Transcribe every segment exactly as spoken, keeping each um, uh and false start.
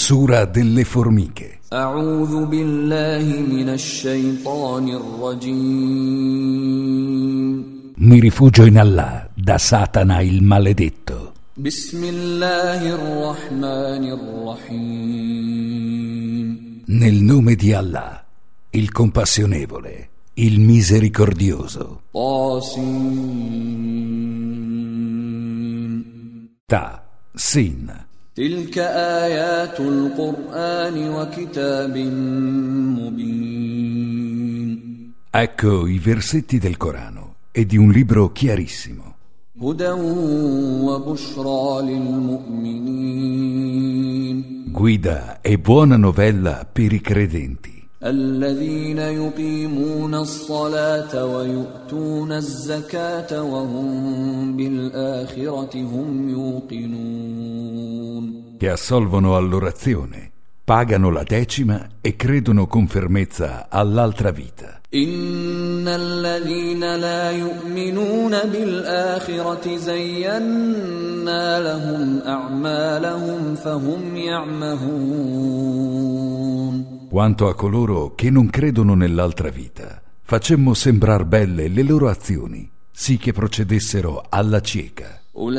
Sura delle formiche. A'udhu billahi minash shaitanir rajim. Mi rifugio in Allah, da Satana il maledetto. Bismillahir rahmanir rahim. Nel nome di Allah, il compassionevole, il misericordioso. Tasin. Ta, Sin. Tilka ayatul Qur'ani wa kitabin mubin. Ecco i versetti del Corano e di un libro chiarissimo. Hudan wa bushra lil mu'minin. Guida e buona novella per i credenti. الذين يقيمون الصلاة ويؤتون الزكاة وهم بالآخرة هم يوقنون. Che assolvono all'orazione, pagano la decima e credono con fermezza all'altra vita. إن الذين لا يؤمنون بالآخرة زينا لهم أعمالهم فهم يعمهون. Quanto a coloro che non credono nell'altra vita, facemmo sembrar belle le loro azioni, sì che procedessero alla cieca.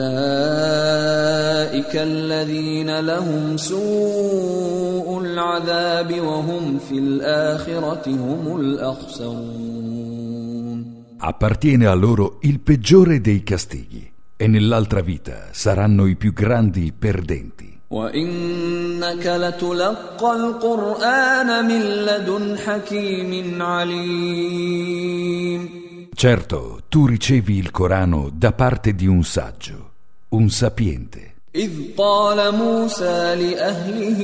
أولئك الذين لهم سوء العذاب وهم في الآخرة هم الأخسرون. Appartiene a loro il peggiore dei castighi, e nell'altra vita saranno i più grandi perdenti. وَإِنَّكَ لَتُلَقَّى الْقُرْآنَ مِنْ لَدُنْ حَكِيمٍ عَلِيمٍ. Certo, tu ricevi il Corano da parte di un saggio, un sapiente. إِذْ قَالَ مُوسَى لِأَهْلِهِ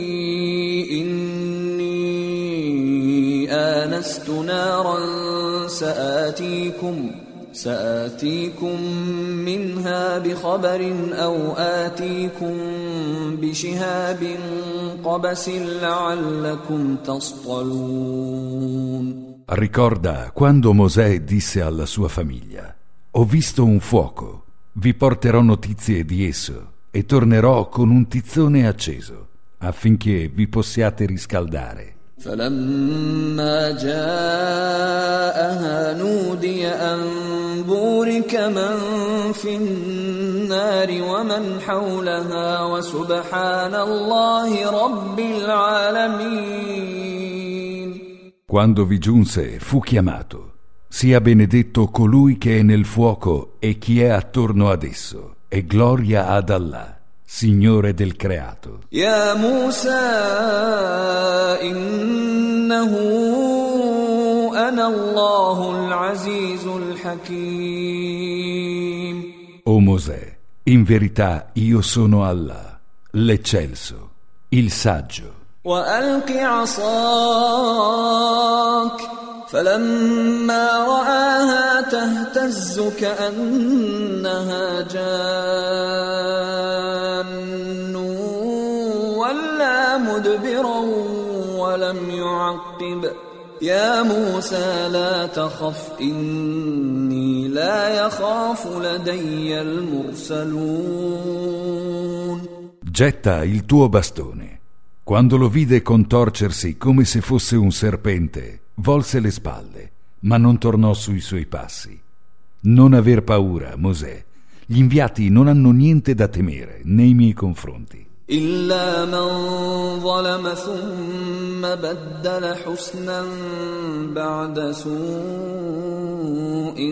إِنِّي آنَسْتُ نَارًا سَآتِيكُمْ سآتيكم منها بخبر أو آتيكم بشهاب قبس لعلكم تصطلون. Ricorda quando Mosè disse alla sua famiglia: ho visto un fuoco, vi porterò notizie di esso e tornerò con un tizzone acceso affinché vi possiate riscaldare. فلما جاءها نودي أن بورك من في النار ومن حولها وسبحان الله رب العالمين. Quando vi giunse fu chiamato: sia benedetto colui che è nel fuoco e chi è attorno ad esso, e gloria ad Allah, Signore del creato. Ya Musa innahu ana Allahul Azizul Hakim. O Mosè, in verità io sono Allah, l'eccelso, il saggio. Wa alqi 'asak فلما رآها تهتز كأنها جان ولا مدبرا ولم يعقب يا موسى لا تخف إني لا يخاف لدي المرسلون. Getta il tuo bastone. Quando lo vide contorcersi come se fosse un serpente, volse le spalle, ma non tornò sui suoi passi. Non aver paura, Mosè. Gli inviati non hanno niente da temere nei miei confronti. إلا من ظلم ثم بدل حسنا بعد سوء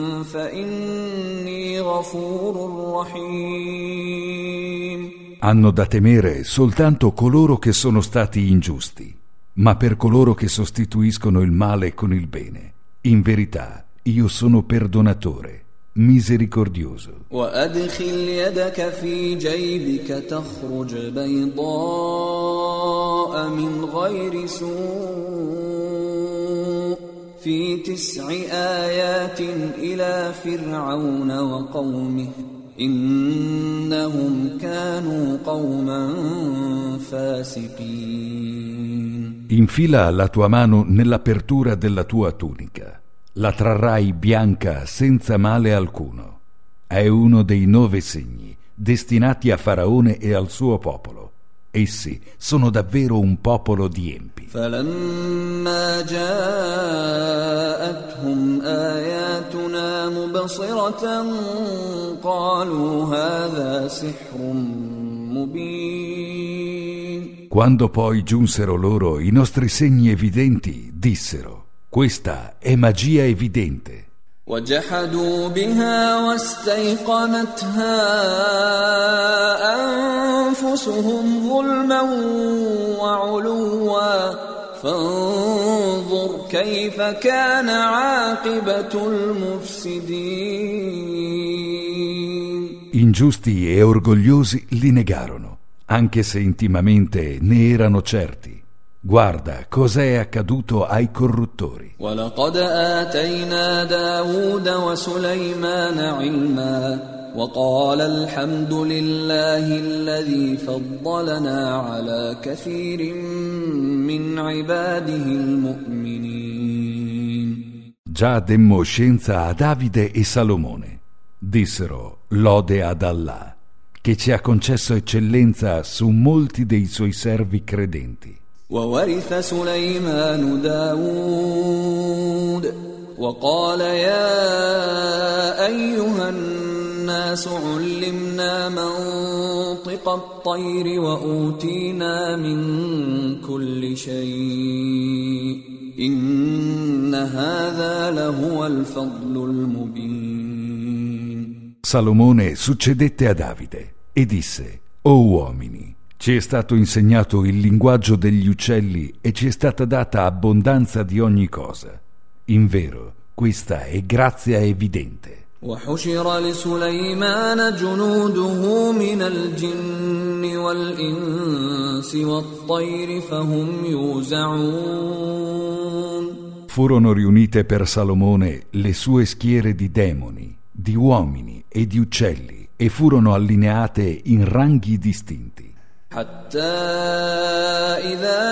فإني غفور رحيم. Hanno da temere soltanto coloro che sono stati ingiusti, ma per coloro che sostituiscono il male con il bene, in verità io sono perdonatore, misericordioso. وأدخل يدك في جيبك تخرج بيضاء من غير سوء في تسع آيات إلى فرعون وقومه إنهم كانوا قوما فاسقين. Infila la tua mano nell'apertura della tua tunica. La trarrai bianca senza male alcuno. È uno dei nove segni destinati a Faraone e al suo popolo. Essi sono davvero un popolo di empi. فلما جاءتهم آياتنا مبصرة قالوا هذا سحر مبين. Quando poi giunsero loro i nostri segni evidenti, dissero: questa è magia evidente. وجحدوا بها واستيقنتها أنفسهم ظلما وعلوا فانظر كيف كان عاقبة المفسدين. Ingiusti e orgogliosi li negarono, anche se intimamente ne erano certi. Guarda cosa è accaduto ai corruttori. وَلَقَدْ آتَيْنَا دَاوُودَ وَسُلَيْمَانَ عِلْمًا وَقَالَ الْحَمْدُ لِلَّهِ الَّذِي فَضَّلَنَا عَلَى كَثِيرٍ مِّنْ عِبَادِهِ الْمُؤْمِنِينَ. Già demmo scienza a Davide e Salomone. Dissero: lode ad Allah, che ci ha concesso eccellenza su molti dei suoi servi credenti. وورث سليمان داود وقال يا أيها الناس علمنا منطق الطير وأوتينا من كل شيء إن هذا لهو الفضل المبين. Salomone succedette a Davide e disse: o uomini, ci è stato insegnato il linguaggio degli uccelli e ci è stata data abbondanza di ogni cosa. Invero, questa è grazia evidente. وحشر لسليمان جنوده من الجن والإنس والطير فهم يوزعون. Furono riunite per Salomone le sue schiere di demoni, di uomini e di uccelli e furono allineate in ranghi distinti. حتى إذا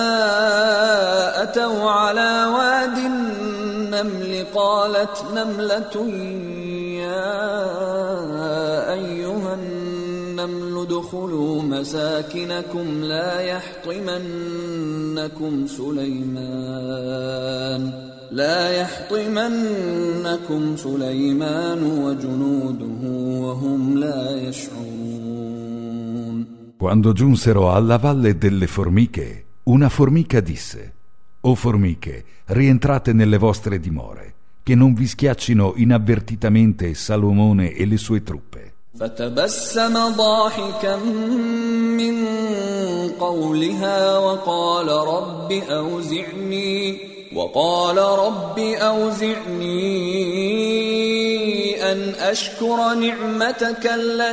أتوا على واد النمل قالت نملة يا أيها النمل ادخلوا مساكنكم لا يحطمنكم سليمان لا يحطمنكم سليمان وجنوده وهم لا يشعرون. Quando giunsero alla valle delle formiche, una formica disse: o formiche, rientrate nelle vostre dimore, che non vi schiaccino inavvertitamente Salomone e le sue truppe. فتبسم ضاحكا من قولها وقال رب أوزعني وقال رب أوزعني أن أشكر نعمتك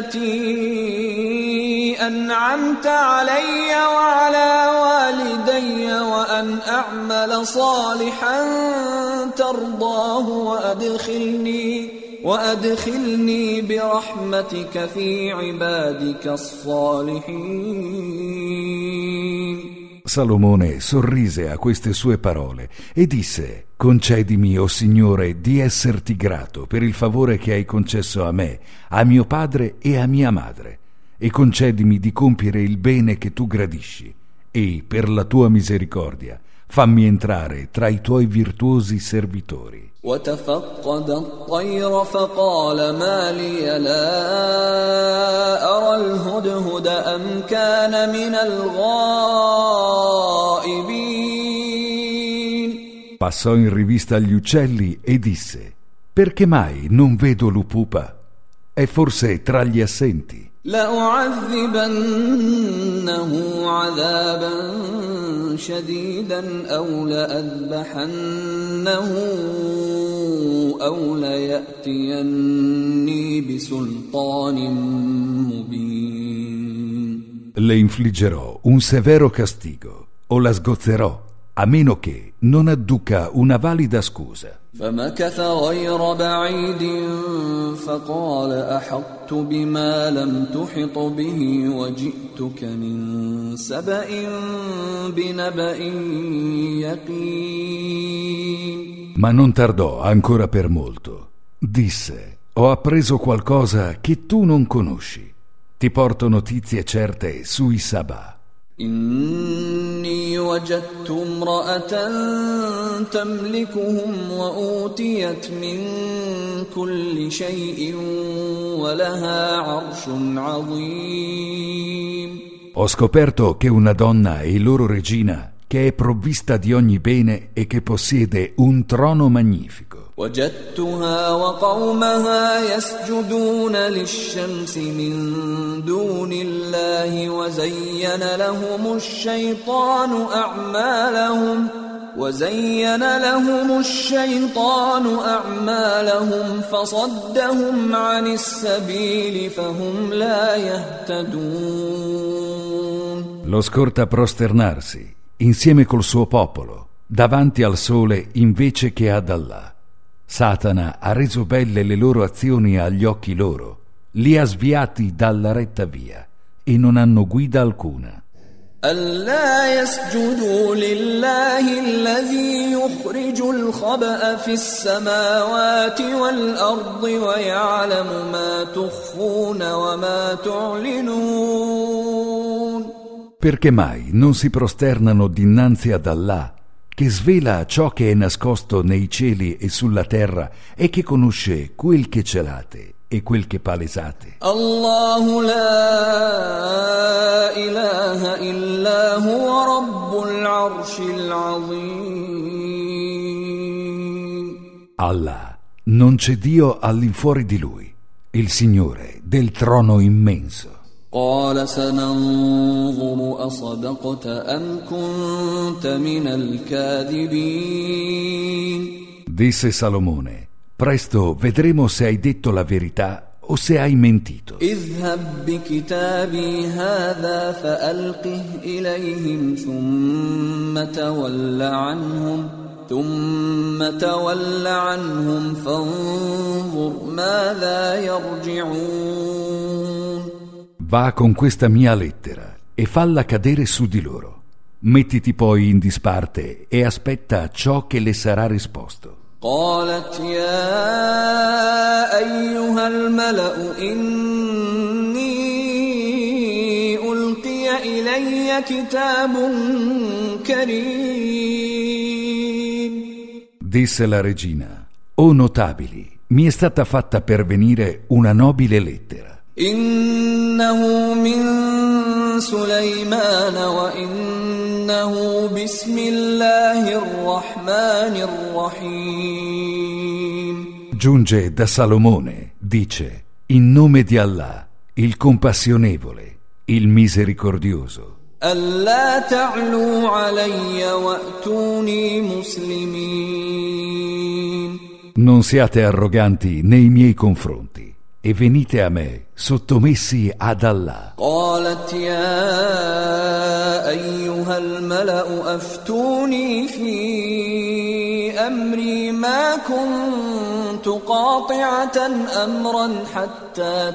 التي أنعمت علي وعلى والدي وأن أعمل صالحا ترضاه وأدخلني وأدخلني برحمتك في عبادك الصالحين. Salomone sorrise a queste sue parole e disse: concedimi, o Signore, di esserti grato per il favore che hai concesso a me, a mio padre e a mia madre, e concedimi di compiere il bene che tu gradisci, e per la tua misericordia fammi entrare tra i tuoi virtuosi servitori. وتفقد الطير فقال ما لي لا أرى الهدهد أم كان من الغائبين. Passò in rivista gli uccelli e disse: perché mai non vedo l'upupa? È forse tra gli assenti. لأعذبنه عذابا شديدا أو لأذبحنه أو ليأتيني بسلطان مبين. Le infliggerò un severo castigo o la sgozzerò, a meno che non adduca una valida scusa. فمكث غير بعيد فقال أحطت بما لم تحط به وجئتك من سبأ بنبأ يقين. Ma non tardò ancora per molto. Disse: ho appreso qualcosa che tu non conosci. Ti porto notizie certe sui Sabà, إني وجدت امرأة تملكهم وأوتيت من كل شيء ولها عرش عظيم. Ho scoperto che una donna è loro regina, che è provvista di ogni bene e che possiede un trono magnifico. وجدتها وقومها يسجدون للشمس من دون الله وزين لهم الشيطان أعمالهم وزين لهم الشيطان أعمالهم فصدهم عن السبيل فهم لا يهتدون. Lo scorta prosternarsi insieme col suo popolo davanti al sole invece che ad Allah. Satana ha reso belle le loro azioni agli occhi loro, li ha sviati dalla retta via e non hanno guida alcuna. ألا يسجدوا لله الذي يخرج الخبأ في السماوات والأرض ويعلم ما تخفون وما تعلنون. Perché mai non si prosternano dinanzi ad Allah, che svela ciò che è nascosto nei cieli e sulla terra e che conosce quel che celate e quel che palesate? Allahu la ilaha illa huwa rabbul arshil azim. Allah, non c'è Dio all'infuori di lui, il Signore del trono immenso. قال سننظر أصدقت أم كنت من الكاذبين. Disse Salomone, presto vedremo se hai detto la verità o se hai mentito. اذهب بكتابي هذا فألقه إليهم ثم تول عنهم ثم تول عنهم فانظر ماذا يرجعون. Va con questa mia lettera e falla cadere su di loro. Mettiti poi in disparte e aspetta ciò che le sarà risposto. قالت يا أيها الملأ إني ألقي إلي كتاب كريم. Disse la regina, o notabili, mi è stata fatta pervenire una nobile lettera. إنه من سليمان وإنه بسم الله الرحمن الرحيم. Giunge da Salomone, dice, in nome di Allah, il compassionevole, il misericordioso. ألا تعلوا علي وأتوني مسلمين. Non siate arroganti nei miei confronti e venite a me sottomessi ad Allah. قالت يا أيها الملأ أفتوني في أمري ما كنت قاطعة أمرا حتى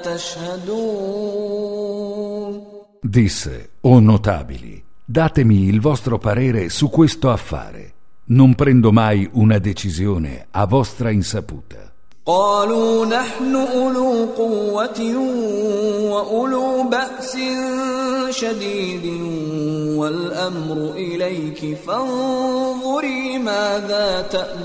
تشهدون. Disse, o notabili, datemi il vostro parere su questo affare. Non prendo mai una decisione a vostra insaputa. قالوا نحن أولو قوة وأولو بأس شديد والأمر إليك فانظري ماذا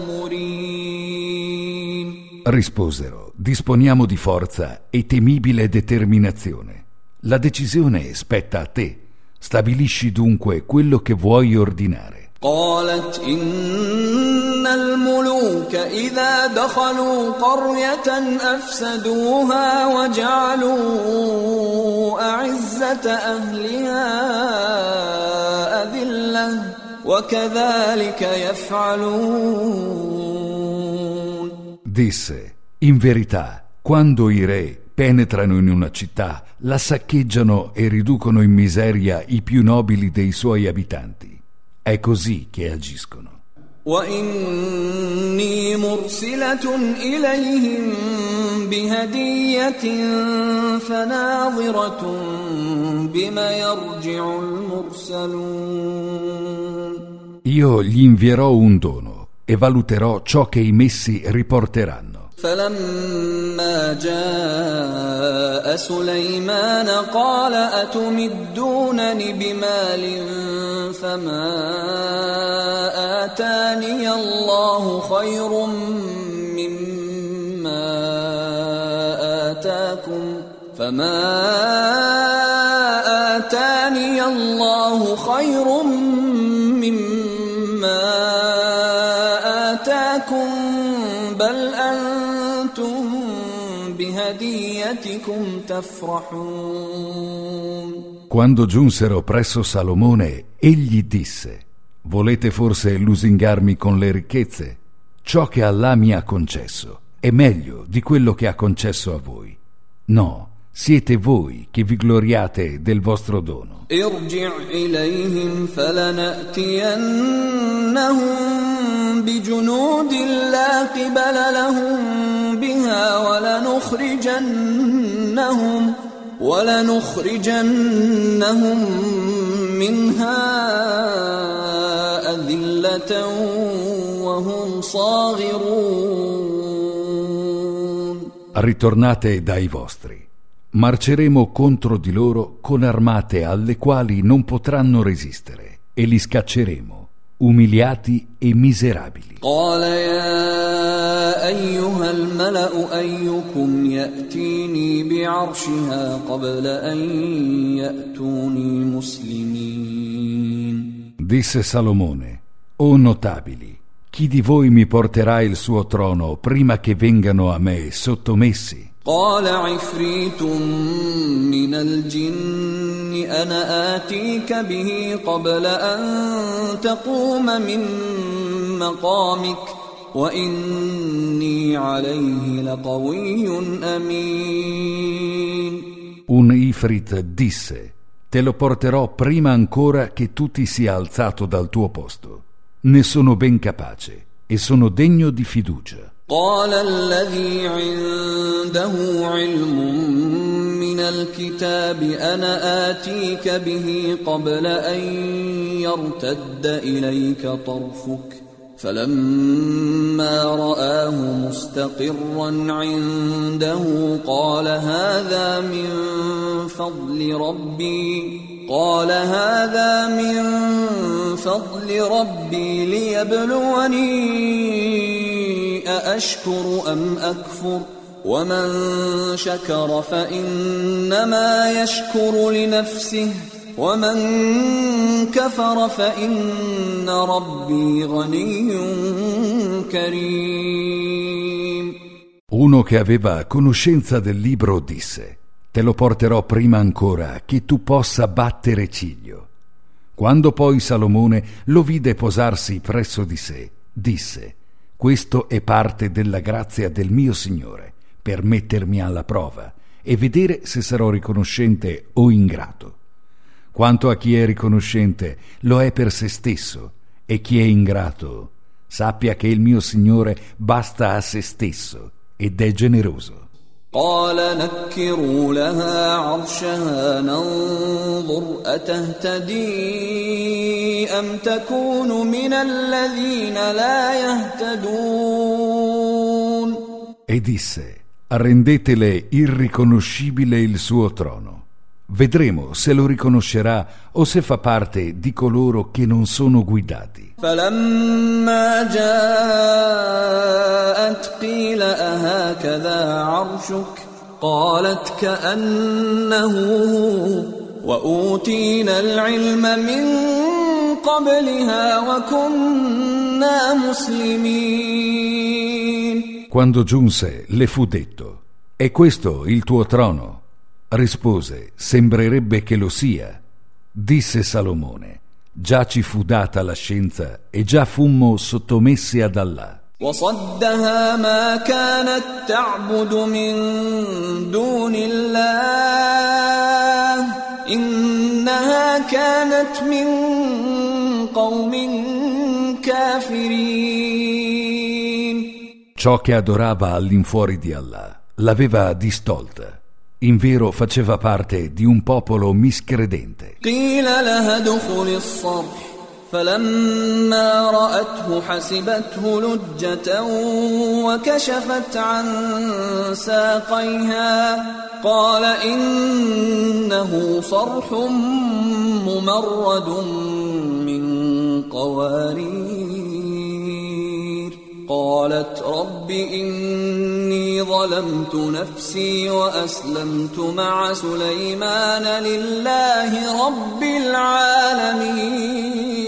تأمرين. Risposero, disponiamo di forza e temibile determinazione. La decisione spetta a te. Stabilisci dunque quello che vuoi ordinare. قالت إن الملوك إذا دخلوا قرية أفسدوها وجعلوا أعزة أهلها أذلة وكذلك يفعلون. Disse, in verità, quando i re penetrano in una città, la saccheggiano e riducono in miseria i più nobili dei suoi abitanti. È così che agiscono. وإني مرسلة إليهم بهدية فناظرة بما يرجع المرسلون. Io gli invierò un dono e valuterò ciò che i messi riporteranno. فلما جاء سليمان قال أتمدونني بمال فما آتاني الله خير مما آتاكم فما آتاني الله خير مما آتاكم بل أنتم بهديتكم تفرحون. Quando giunsero presso Salomone, egli disse: volete forse lusingarmi con le ricchezze? Ciò che Allah mi ha concesso è meglio di quello che ha concesso a voi. No, siete voi che vi gloriate del vostro dono. ارجع إليهم فلنأتينهم بجنود لا قبل لهم بها ولنخرجنهم ولنخرجنهم منها أذلة وهم صاغرون. Ritornate dai vostri. Marceremo contro di loro con armate alle quali non potranno resistere e li scacceremo, umiliati e miserabili. قال يا أيها الملأ أيكم يأتيني بعرشها قبل أن يأتوني مسلمين. Disse Salomone: o notabili, chi di voi mi porterà il suo trono prima che vengano a me sottomessi? قال عفريت من الجن أنا آتيك به قبل أن تقوم من مقامك وإني عليه لقوي أمين. Un Ifrit disse: te lo porterò prima ancora che tu ti sia alzato dal tuo posto. Ne sono ben capace e sono degno di fiducia. قال الذي عنده علم من الكتاب أنا آتيك به قبل أن يرتد إليك طرفك فلما رآه مستقرا عنده قال هذا من فضل ربي قال هذا من فضل ربي ليبلوني أأشكر أم أكفر ومن شكر فإنما يشكر لنفسه ومن كفر فإن ربي غني كريم. Uno che aveva conoscenza del libro disse: te lo porterò prima ancora che tu possa battere ciglio. Quando poi Salomone lo vide posarsi presso di sé, disse: questo è parte della grazia del mio Signore, per mettermi alla prova e vedere se sarò riconoscente o ingrato. Quanto a chi è riconoscente, lo è per se stesso, e chi è ingrato, sappia che il mio Signore basta a se stesso ed è generoso. قال نكروا لها عرشها ننظر أتهتدي أم تكون من الذين لا يهتدون. E disse: rendetele irriconoscibile il suo trono. Vedremo se lo riconoscerà o se fa parte di coloro che non sono guidati. فلما جاءت قيل أهكذا عرشك قالت كأنه وأوتينا العلم من قبلها وكنا مسلمين. Quando giunse le fu detto: è questo il tuo trono? Rispose: sembrerebbe che lo sia. Disse Salomone: già ci fu data la scienza e già fummo sottomessi ad Allah. وصدها ما كانت تعبد من دون الله إنها كانت من قوم كافرين. Ciò che adorava all'infuori di Allah l'aveva distolta. In vero faceva parte di un popolo miscredente. قيل لها ادخل الصرح فلما رأته حسبته لجة وكشفت عن ساقيها قال إنه صرح ممرد من قوارير قالت رب إني ظلمت نفسي وأسلمت مع سليمان لله رب العالمين.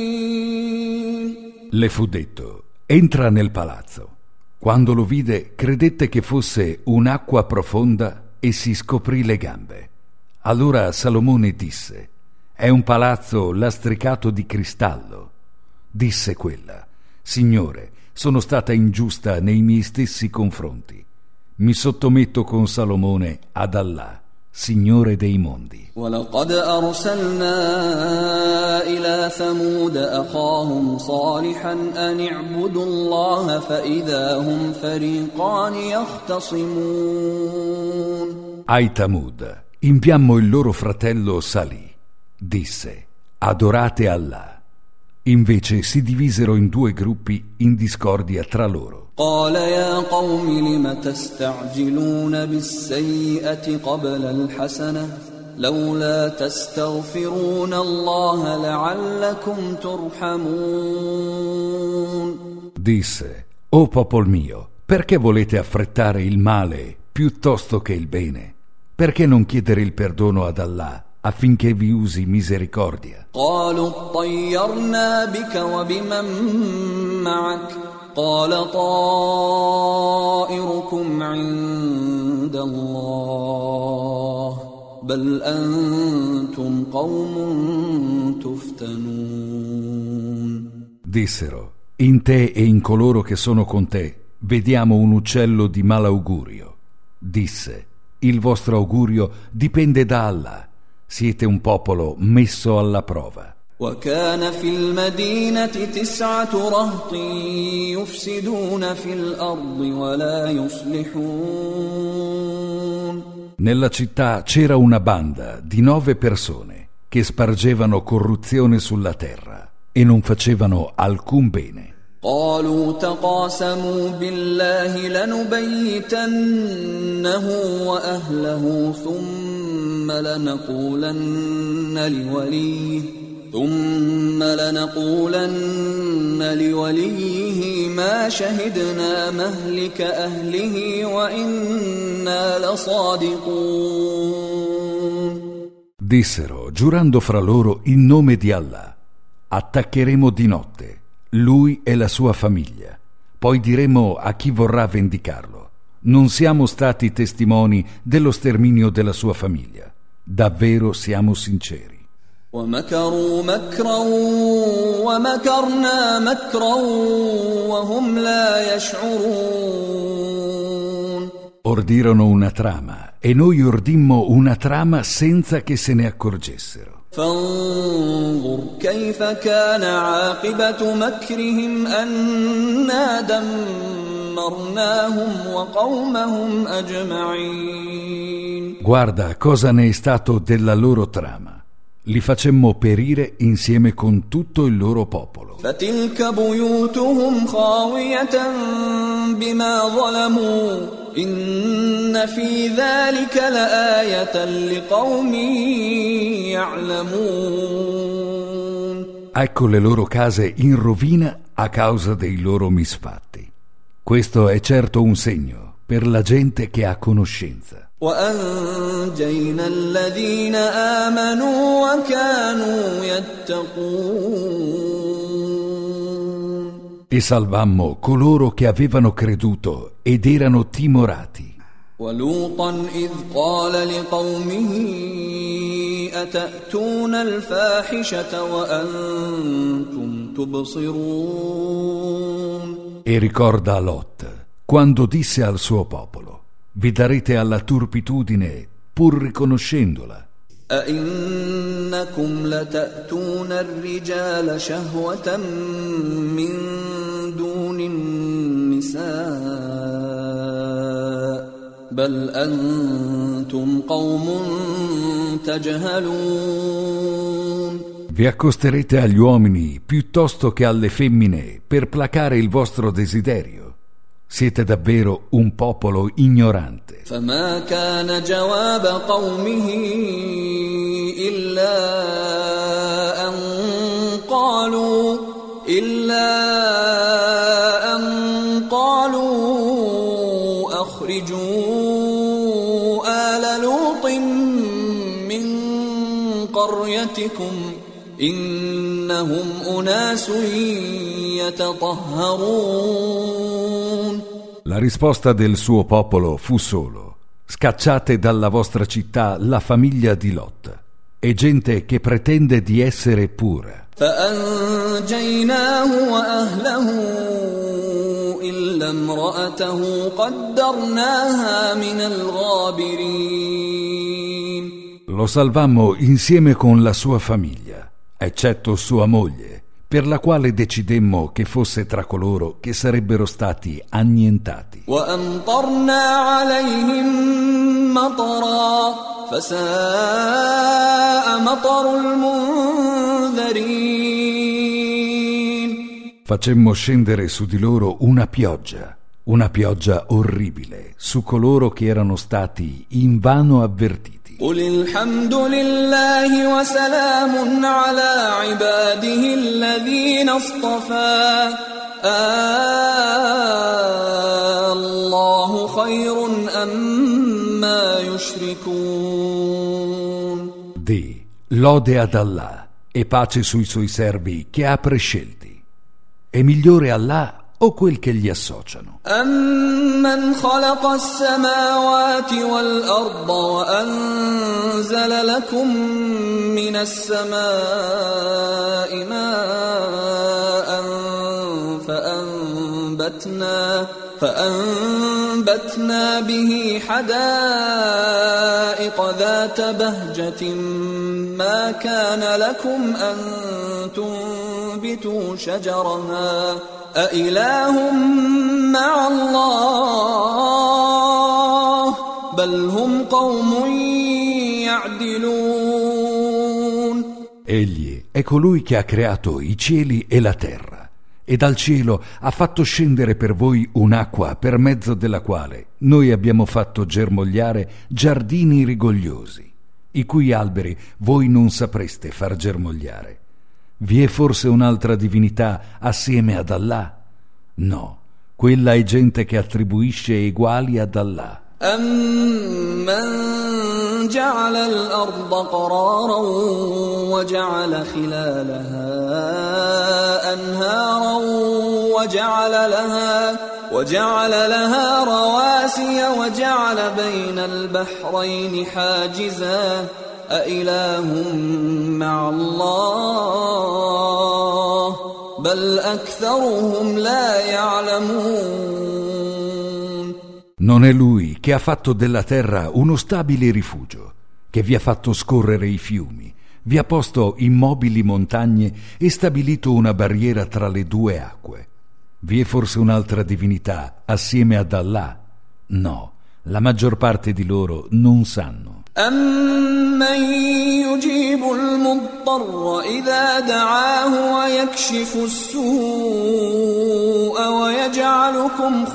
Le fu detto: entra nel palazzo. Quando lo vide, credette che fosse un'acqua profonda e si scoprì le gambe. Allora Salomone disse: è un palazzo lastricato di cristallo. Disse quella: Signore, sono stata ingiusta nei miei stessi confronti. Mi sottometto con Salomone ad Allah, Signore dei mondi. وَلَقَدْ أَرْسَلْنَا إِلَى ثَمُودَ أَخَاهُمْ صَالِحًا أَنِ اعْبُدُوا اللَّهَ فَإِذَا هُمْ فَرِيقَانِ يَخْتَصِمُونَ. Ai Tamud inviammo il loro fratello Salih. Disse: adorate Allah. Invece si divisero in due gruppi in discordia tra loro. قال يا قوم لم تستعجلون بالسيئة قبل الحسنة لولا تستغفرون الله لعلكم ترحمون. Disse: o popol mio, perché volete affrettare il male piuttosto che il bene? Perché non chiedere il perdono ad Allah affinché vi usi misericordia? قالوا اطيرنا بك وبمن معك قال طائركم عند الله بل أنتم قوم تفتنون. Dissero: in te e in coloro che sono con te vediamo un uccello di malaugurio. Disse: il vostro augurio dipende da Allah. Siete un popolo messo alla prova. وكان في المدينة تسعة رهط يفسدون في الأرض ولا يصلحون. Nella città c'era una banda di nove persone che spargevano corruzione sulla terra e non facevano alcun bene. قالوا تقاسموا بالله لنبيتنه وأهله ثم لنقولن لوليه ثم لنقولن لوليه ما شهدنا مهلك أهله وإنا لصادقون. Dissero, giurando fra loro in nome di Allah: attaccheremo di notte lui e la sua famiglia, poi diremo a chi vorrà vendicarlo: non siamo stati testimoni dello sterminio della sua famiglia, davvero siamo sinceri. ومكروا مكرا ومكرنا مكرا وهم لا يشعرون. Ordirono una trama e noi ordimmo una trama senza che se ne accorgessero. فانظر كيف كان عاقبة مكرهم أنا دمرناهم وقومهم أجمعين. Guarda cosa ne è stato della loro trama. Li facemmo perire insieme con tutto il loro popolo. فتلك بيوتهم خاوية بما ظلموا إن في ذلك لآية لقوم يعلمون. Ecco le loro case in rovina a causa dei loro misfatti. Questo è certo un segno per la gente che ha conoscenza. وأنجينا الذين آمنوا وكانوا يتقون. E salvammo coloro che avevano creduto ed erano timorati. ولوطا إذ قال لقومه أتأتون الفاحشة وأنتم تبصرون. E ricorda Lot quando disse al suo popolo: vi darete alla turpitudine pur riconoscendola. أئنكم لتأتون الرجال شهوة من دون النساء بل أنتم قوم تجهلون. Vi accosterete agli uomini piuttosto che alle femmine per placare il vostro desiderio. Siete davvero un popolo ignorante. فما كان جواب قومه إلا أن قالوا إلا أن قالوا أخرجوا آل لوط من قريتكم إنهم أناس يتطهرون. La risposta del suo popolo fu solo: scacciate dalla vostra città la famiglia di Lot. È gente che pretende di essere pura. فأنجيناه وأهله إلا امرأته قدرناها من الغابرين. Lo salvammo insieme con la sua famiglia, eccetto sua moglie, per la quale decidemmo che fosse tra coloro che sarebbero stati annientati. وأمطرنا عليهم مطرا فساء مطر المنذرين. Facemmo scendere su di loro una pioggia, una pioggia orribile, su coloro che erano stati invano avvertiti. قل الحمد لله وسلام على عباده الذين اصطفى الله خير أما يشركون. Di lode ad Allah e pace sui suoi servi che ha prescelti. È migliore Allah o quel che gli associano? أَمَّنْ خَلَقَ السَّمَاوَاتِ وَالْأَرْضَ وَأَنزَلَ لَكُم مِّنَ السَّمَاءِ مَاءً فَأَنبَتْنَا فَأَنبَتْنَا بِهِ حَدَائِقَ ذَاتَ بَهْجَةٍ مَا كَانَ لَكُمْ أَن تُنبِتُوا شَجَرَهَا أإله مع الله بل هم قوم يعدلون. Egli è colui che ha creato i cieli e la terra, e dal cielo ha fatto scendere per voi un'acqua per mezzo della quale noi abbiamo fatto germogliare giardini rigogliosi, i cui alberi voi non sapreste far germogliare. Vi è forse un'altra divinità assieme ad Allah? No, quella è gente che attribuisce eguali ad Allah. أَمَّنْ جَعَلَ الْأَرْضَ قَرَارًا وَجَعَلَ خِلَالَهَا أَنْهَارًا وَجَعَلَ لَهَا وَجَعَلَ لَهَا رَوَاسِيَ وَجَعَلَ بَيْنَ الْبَحْرَيْنِ حَاجِزًا أإله مع الله بل أكثرهم لا يعلمون. Non è lui che ha fatto della terra uno stabile rifugio, che vi ha fatto scorrere i fiumi, vi ha posto immobili montagne e stabilito una barriera tra le due acque. Vi è forse un'altra divinità assieme ad Allah? No, la maggior parte di loro non sanno. أَمَّن يُجِيبُ الْمُضْطَرَّ إِذَا دَعَاهُ وَيَكْشِفُ السُّوءَ وَيَجْعَلُكُمْ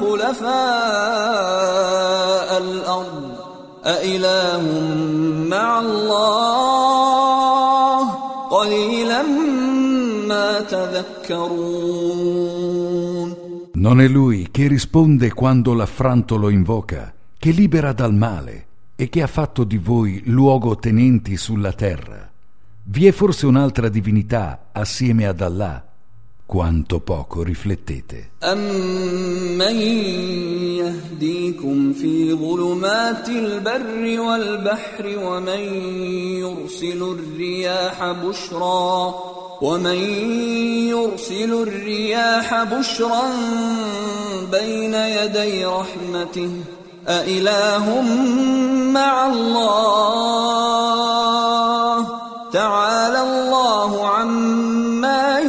خُلَفَاءَ الْأَرْضِ أَإِلَٰهٌ مَّعَ اللَّهِ قَلِيلًا مَّا تَذَكَّرُونَ. Non è lui che risponde quando l'affranto lo invoca, che libera dal male e che ha fatto di voi luogotenenti sulla terra. Vi è forse un'altra divinità assieme ad Allah? Quanto poco riflettete. أَمَّن يَهْدِيكُمْ فِي ظُلُمَاتِ الْبَرِّ وَالْبَحْرِ وَمَن يُرْسِلُ الرِّيَاحَ بُشْرًا وَمَن يُرْسِلُ الرِّيَاحَ بُشْرًا بَيْنَ يَدَيْ رَحْمَتِهِ أإله مع الله تعالى الله عما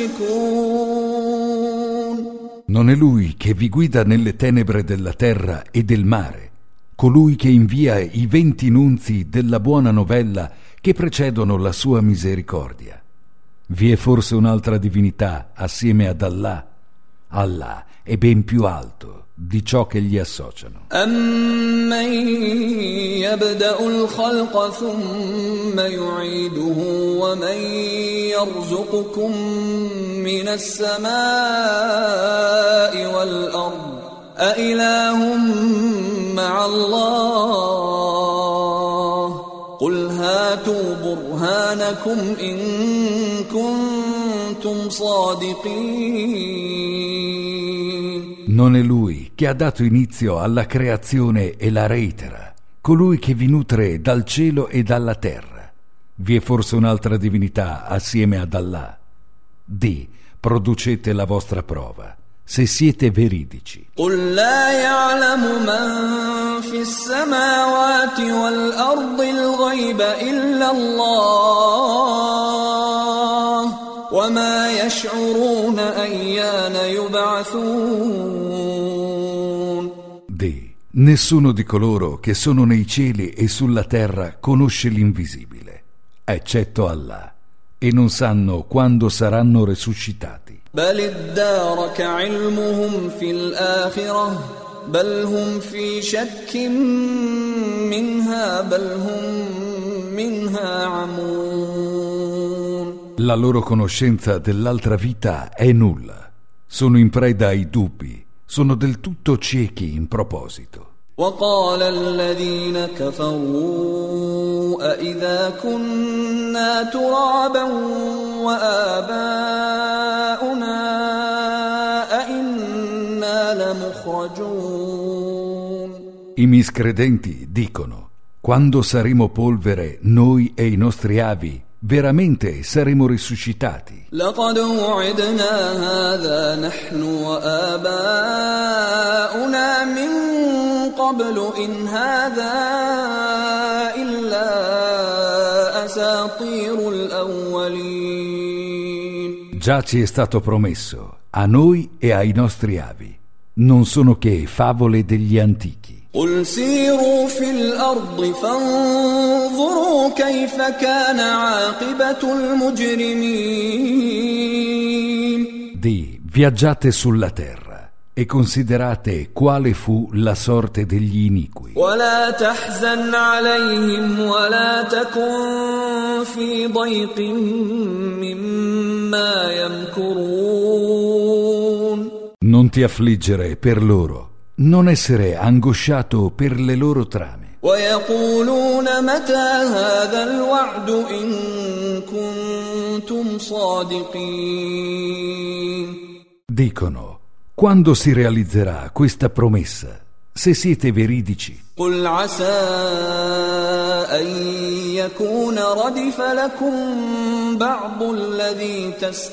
يشركون. Non è lui che vi guida nelle tenebre della terra e del mare, colui che invia i venti nunzi della buona novella che precedono la sua misericordia. Vi è forse un'altra divinità assieme ad Allah? Allah è ben più alto di ciò che gli associano. أَمَّن يَبْدَأُ الْخَلْقَ ثُمَّ يُعِيدُهُ وَمَن يَرْزُقُكُم مِّنَ السَّمَاءِ وَالْأَرْضِ أَإِلَٰهٌ مَّعَ اللَّهِ قُلْ هَاتُوا بُرْهَانَكُمْ إِن كُنتُمْ صَادِقِينَ. Non è Lui che ha dato inizio alla creazione e la reitera, colui che vi nutre dal cielo e dalla terra. Vi è forse un'altra divinità assieme ad Allah? Di, producete la vostra prova, se siete veridici. قُل لَّا يَعْلَمُ مَن فِي السَّمَاوَاتِ وَالْأَرْضِ الْغَيْبَ إِلَّا اللَّهُ وَمَا يَشْعُرُونَ أَيَّانَ يُبْعَثُونَ. Di, nessuno di coloro che sono nei cieli e sulla terra conosce l'invisibile, eccetto Allah, e non sanno quando saranno resuscitati. بَلِ ادَّارَكَ عِلْمُهُمْ فِي الْآخِرَةِ بَلْ هُمْ فِي شَكٍّ مِّنْهَا بَلْ هُمْ مِنْهَا عَمُونَ. La loro conoscenza dell'altra vita è nulla. Sono in preda ai dubbi, sono del tutto ciechi in proposito. وقال الذين كفروا أإذا كنا ترابا وآباؤنا أإنا لمخرجون. I miscredenti dicono: quando saremo polvere, noi e i nostri avi, veramente saremo risuscitati. لقد وعدنا هذا نحن وآباؤنا من قبل إن هذا إلا أساطير الأولين. Già ci è stato promesso, a noi e ai nostri avi. Non sono che favole degli antichi. قل سيروا في الأرض فانظروا كيف كان عاقبة المجرمين. Di, viaggiate sulla terra e considerate quale fu la sorte degli iniqui. ولا تحزن عليهم ولا تكن في ضيق مما يمكرون. Non ti affliggere per loro, non essere angosciato per le loro trame. ويقولون متى هذا الوعد إن كنتم صادقين. Dicono: quando si realizzerà questa promessa, se siete veridici? قل عسى أن يكون ردف لكم بعض الذي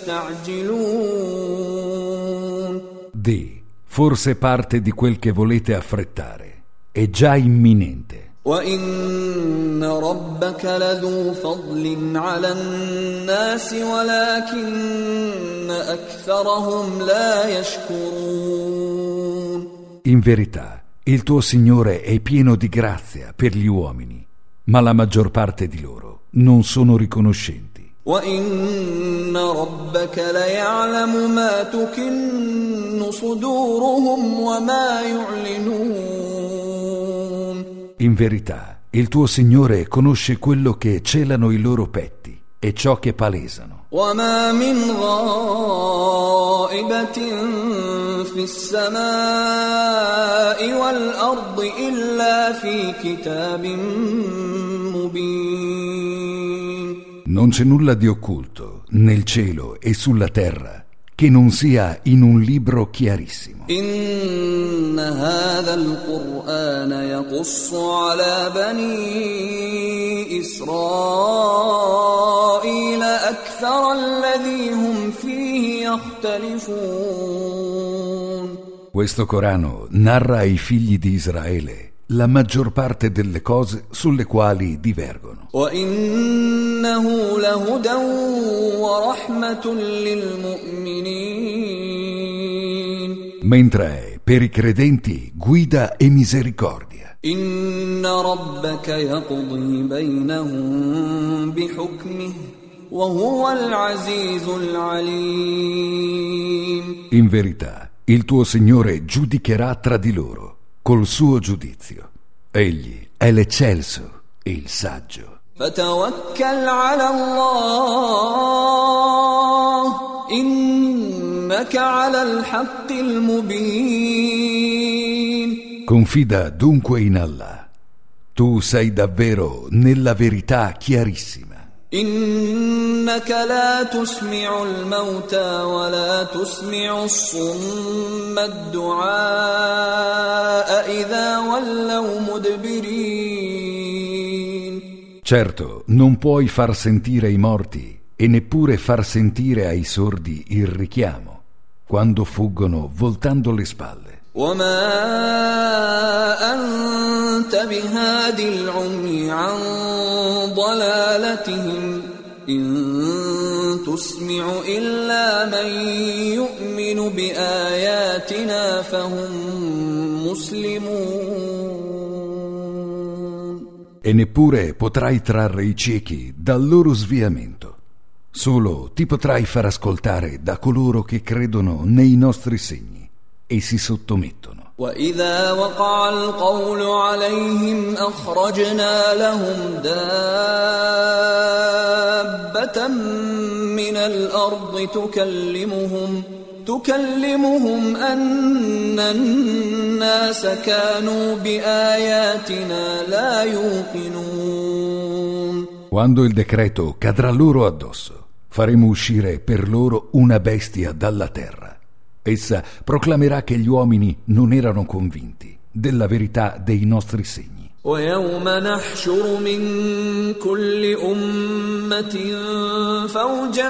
تستعجلون. Di, forse parte di quel che volete affrettare è già imminente. وَإِنَّ رَبَّكَ لَذُو فَضْلٍ عَلَى النَّاسِ وَلَكِنَّ أَكْثَرَهُمْ لَا يَشْكُرُونَ. In verità, il tuo Signore è pieno di grazia per gli uomini, ma la maggior parte di loro non sono riconoscenti. وَإِنَّ رَبَّكَ لَيَعْلَمُ مَا تُكِنُّ صُدُورُهُمْ وَمَا يُعْلِنُونَ. In verità, il tuo Signore conosce quello che celano i loro petti e ciò che palesano. وَمَا مِنْ غَائِبَةٍ فِي السَّمَاءِ وَالْأَرْضِ إِلَّا فِي كِتَابٍ مُبِينٍ. Non c'è nulla di occulto nel cielo e sulla terra che non sia in un libro chiarissimo. إِنَّ هَذَا الْقُرْآنَ يَقُصُّ عَلَى بَنِي إِسْرَائِيلَ أَكْثَرَ الَّذِي هُمْ فِيهِ يَخْتَلِفُونَ. Questo Corano narra ai figli di Israele la maggior parte delle cose sulle quali divergono. وَإِنَّهُ لَهُدًى وَرَحْمَةٌ لِّلْمُؤْمِنِينَ. Mentre è per i credenti guida e misericordia. إِنَّ رَبَّكَ يَقْضِي بَيْنَهُم بِحُكْمِهِ وهو العزيز العليم. In verità, il tuo Signore giudicherà tra di loro col suo giudizio. Egli è l'eccelso e il saggio. فتوكل على الله إنك على الحق المبين. Confida dunque in Allah. Tu sei davvero nella verità chiarissima. إنك لا تسمع الموتى ولا تسمع الصم الدعاء إذا ولوا مدبرين. Certo, non puoi far sentire i morti e neppure far sentire ai sordi il richiamo quando fuggono voltando le spalle. وما أنت بهاد العمي عن ضلالتهم إن تسمع إلا من يؤمن بآياتنا فهم مسلمون. E neppure potrai trarre i ciechi dal loro sviamento. Solo ti potrai far ascoltare da coloro che credono nei nostri segni e si sottomettono. وإذا وقع القول عليهم أخرجنا لهم دابة من الأرض تكلمهم تكلمهم أن الناس كانوا بآياتنا لا يوقنون. Quando il decreto cadrà loro addosso, faremo uscire per loro una bestia dalla terra. Essa proclamerà che gli uomini non erano convinti della verità dei nostri segni. ويوم نحشر من كل أمة فوجا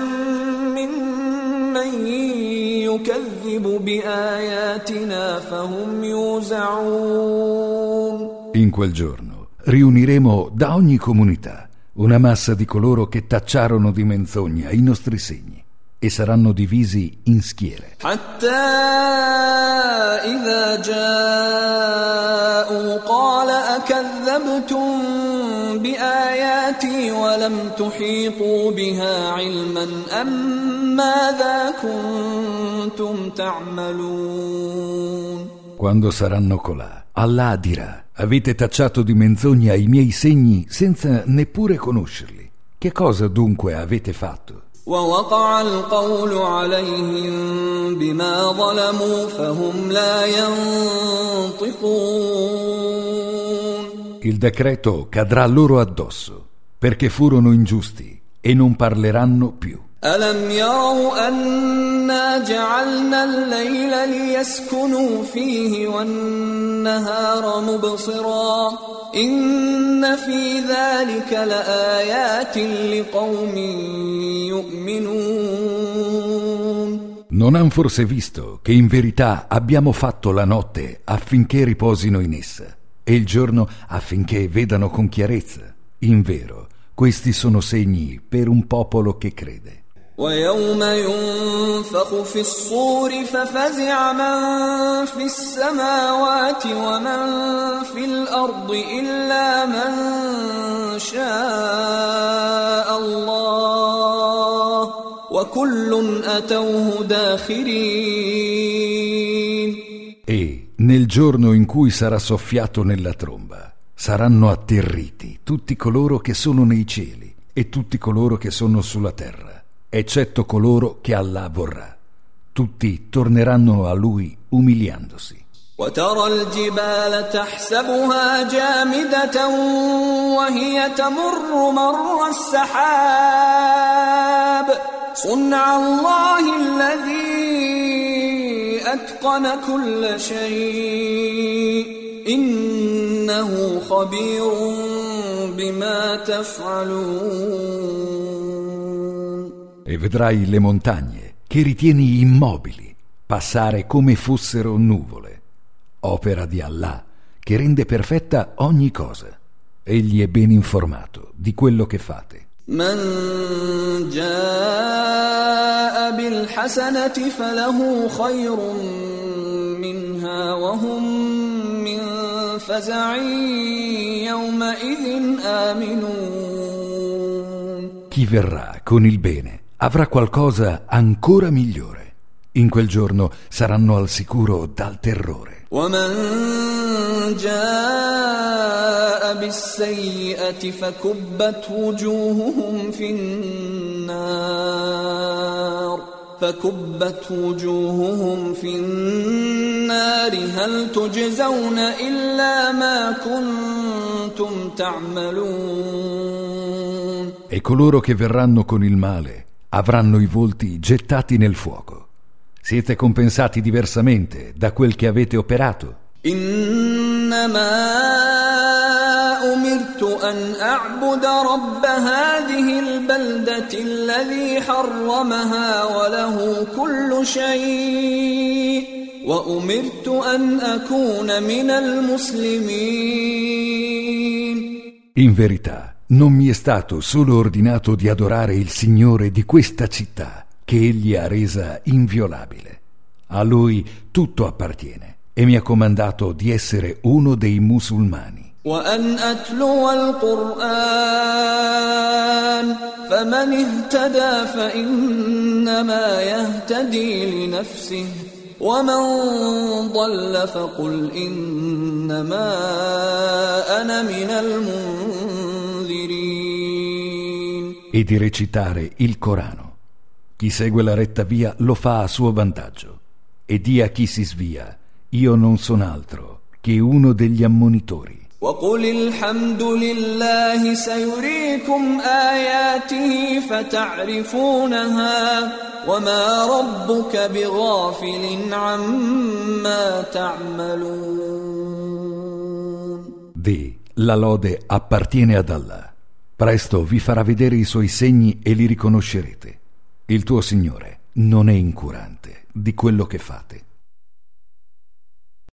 ممن يكذب بآياتنا فهم يوزعون. In quel giorno riuniremo da ogni comunità una massa di coloro che tacciarono di menzogna i nostri segni e saranno divisi in schiere. حتى إذا جاءوا قال أكذبتم بآياتي ولم تحيطوا بها علما أم ماذا كنتم تعملون. Quando saranno colà, Allah dirà: avete tacciato di menzogna i miei segni senza neppure conoscerli. Che cosa dunque avete fatto? ووقع القول عليهم بما ظلموا فهم لا ينطقون. Il decreto cadrà loro addosso perché furono ingiusti e non parleranno più. ألم يروا أنا جعلنا الليل ليسكنوا فيه والنهار مبصرا إن في ذلك لآيات لقوم يؤمنون. Non han forse visto che in verità abbiamo fatto la notte affinché riposino in essa e il giorno affinché vedano con chiarezza? Invero, questi sono segni per un popolo che crede. ويوم ينفخ في الصور ففزع من في السماوات ومن في الأرض إلا من شاء الله وكل أتوه داخرين. E nel giorno in cui sarà soffiato nella tromba saranno atterriti tutti coloro che sono nei cieli e tutti coloro che sono sulla terra, eccetto coloro che Allah vorrà. Tutti torneranno a Lui umiliandosi. وترى الجبال تحسبها جامدة وهي تمر مر السحاب صنع الله الذي أتقن كل شيء إنه خبير بما تفعلون. E vedrai le montagne che ritieni immobili passare come fossero nuvole. Opera di Allah che rende perfetta ogni cosa. Egli è ben informato di quello che fate. من جاء بالحسنة فله خير منها وهم من فزع يومئذ آمنون. Chi verrà con il bene avrà qualcosa ancora migliore. In quel giorno saranno al sicuro dal terrore. ومن جاء بالسيئة فكبت وجوههم في النار فكبت وجوههم في النار هل تجزون إلا ما كنتم تعملون. E coloro che verranno con il male avranno i volti gettati nel fuoco. Siete compensati diversamente da quel che avete operato. إنما أمرت أن أعبد رب هذه البلدة الذي حرمها وله كل شيء وأمرت أن أكون من المسلمين. In verità, non mi è stato solo ordinato di adorare il Signore di questa città, che egli ha resa inviolabile. A lui tutto appartiene e mi ha comandato di essere uno dei musulmani. وأن أتلو القرآن فمن اهتدى فإنما يهتدي لنفسه ومن ضل فقل إنما أنا من المنذرين. E di recitare il Corano. Chi segue la retta via lo fa a suo vantaggio, e di a chi si svia, io non son altro che uno degli ammonitori. وقل الحمد لله سيريكم آياته فتعرفونها وما ربك بغافل عما تعملون. Di, la lode appartiene ad Allah. Presto vi farà vedere i suoi segni e li riconoscerete. Il tuo Signore non è incurante di quello che fate.